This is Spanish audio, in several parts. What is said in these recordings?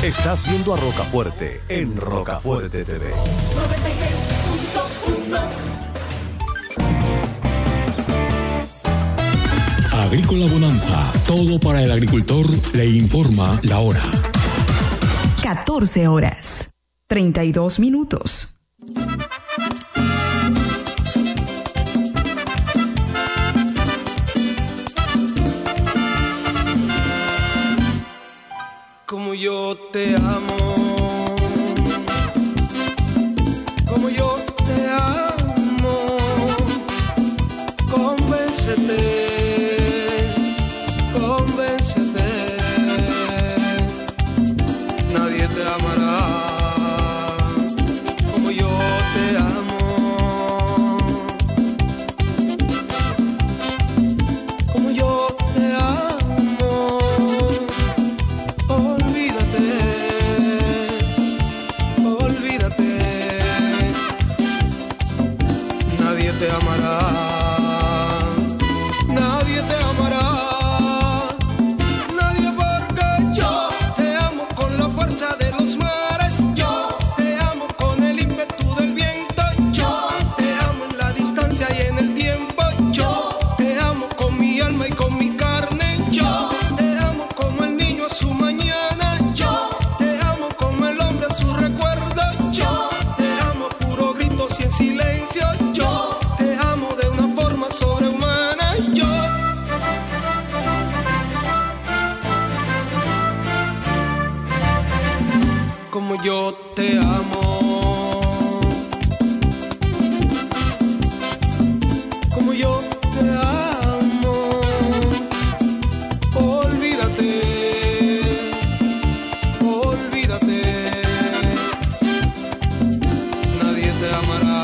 Estás viendo a Rocafuerte en Rocafuerte TV. 96.1. Agrícola Bonanza, todo para el agricultor, le informa la hora. 14 horas, 32 minutos. Como yo te amo, como yo te amo, convéncete, convéncete, nadie te amará como yo te amo, como yo te amo. Te amará, nadie te amará, nadie, porque yo te amo con la fuerza de los mares, yo te amo con el ímpetu del viento, yo te amo en la distancia y en el tiempo, yo te amo con mi alma y con mi carne, yo te amo como el niño a su mañana, yo te amo como el hombre a su recuerdo, yo te amo a puro gritos y en silencio, yo sobrehumana, yo como yo te amo, como yo te amo, olvídate, olvídate, nadie te amará.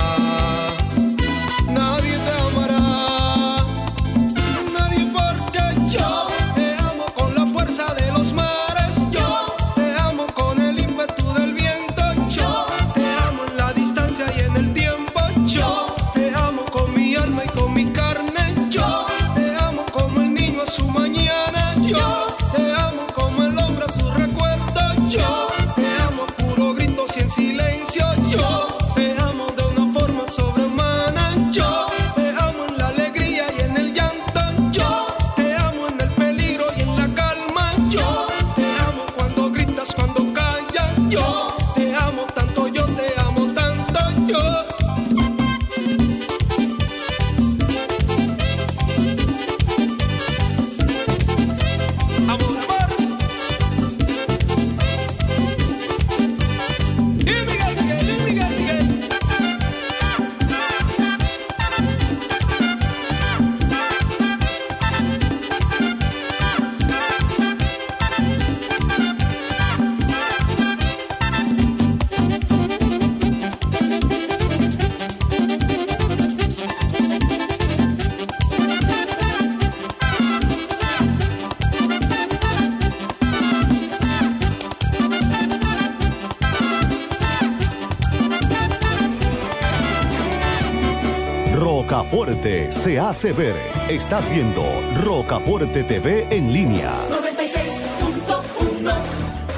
Silencio, yo te amo de una forma sobrehumana, yo te amo en la alegría y en el llanto, yo te amo en el peligro y en la calma, yo te amo cuando gritas, cuando callas, yo te amo tanto, yo te amo tanto, yo. Amor, amor. Rocafuerte se hace ver. Estás viendo Rocafuerte TV en línea. 96.1.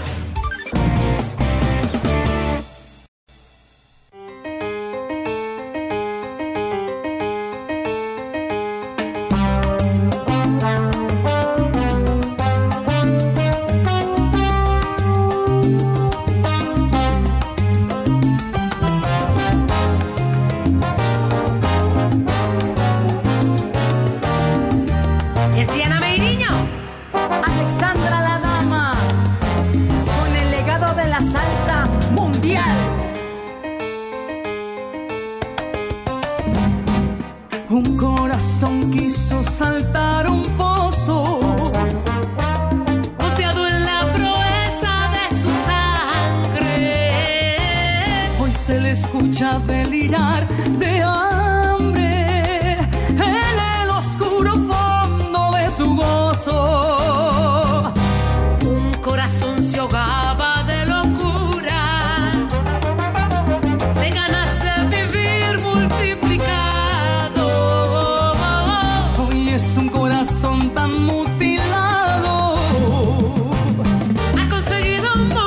Es Diana Meiriño, Alexandra la Dama, con el legado de la salsa mundial. Un corazón quiso saltar un pozo, Confiado en la proeza de su sangre. hoy se le escucha delirar de hambre en el oscuro fondo de su gozo. Un corazón se ahogaba de locura, de ganas de vivir multiplicado. Hoy es un corazón tan mutilado, Ha conseguido un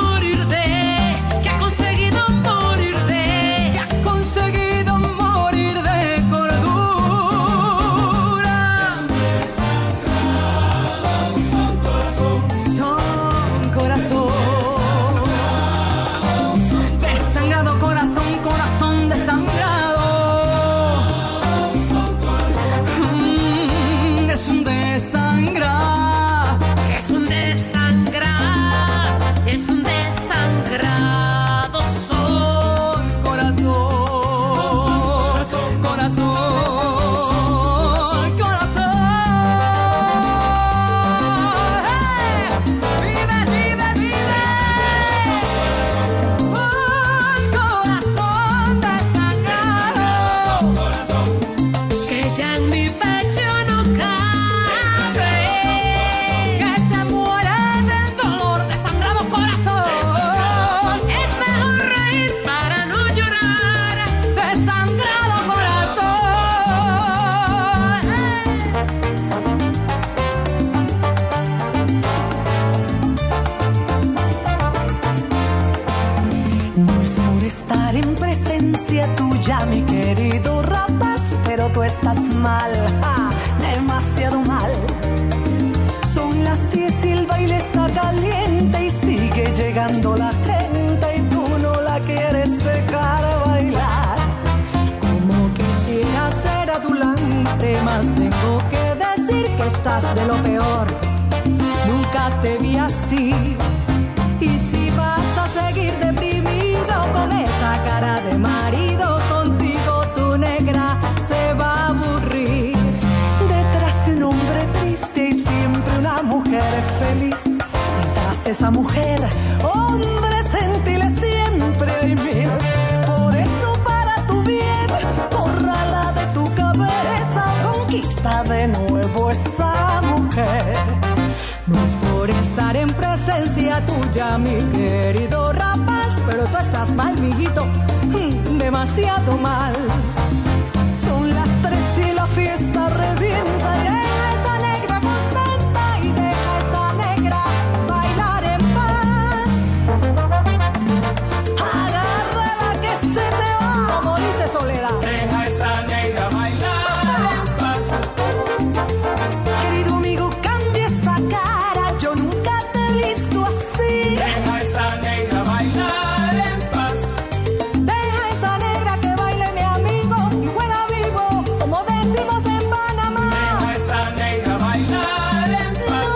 fantasía tuya, mi querido rapaz, pero tú estás mal, demasiado mal. Son las 10 y el baile está caliente y sigue llegando la gente y tú no la quieres dejar bailar. Como quisiera ser adulante, más tengo que decir que estás de lo peor. Nunca te vi así. Y si vas a seguir deprimido con esa cara de marido, contigo tu negra se va a aburrir. Detrás de un hombre triste y siempre una mujer feliz. Detrás de esa mujer, hombres gentiles siempre hay mil. Por eso para tu bien, bórrala de tu cabeza, conquista de nuevo esa mujer. No es por estar en presencia tuya, mi querido rapaz, pero tú estás mal, mijito, demasiado mal. Son las 3 y la fiesta revienta. Deja esa negra contenta y deja esa negra bailar en paz. Agárrala que se te va, como dice Soledad. Deja esa negra bailar en paz. Querido amigo, cambia esa cara, yo nunca te he visto así. Deja esa negra bailar en paz. Deja esa negra que baile, mi amigo, y juega vivo, como decimos en Panamá. Deja esa negra bailar en paz.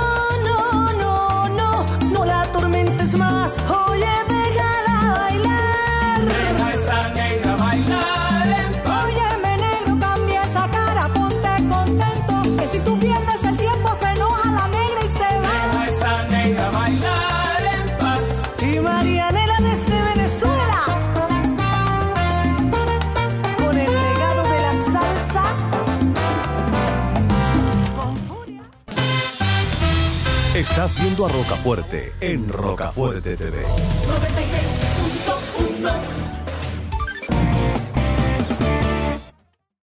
No la atormentes más, oye, déjala bailar. Deja esa negra bailar en paz. Óyeme, negro, cambia esa cara, ponte contento, que si tú pierdes el tiempo se enoja la negra y se va. Deja esa negra bailar en paz. Y Marianela desde Venezuela, con el legado de la salsa, con furia. Estás viendo a Rocafuerte en Rocafuerte TV. 96.1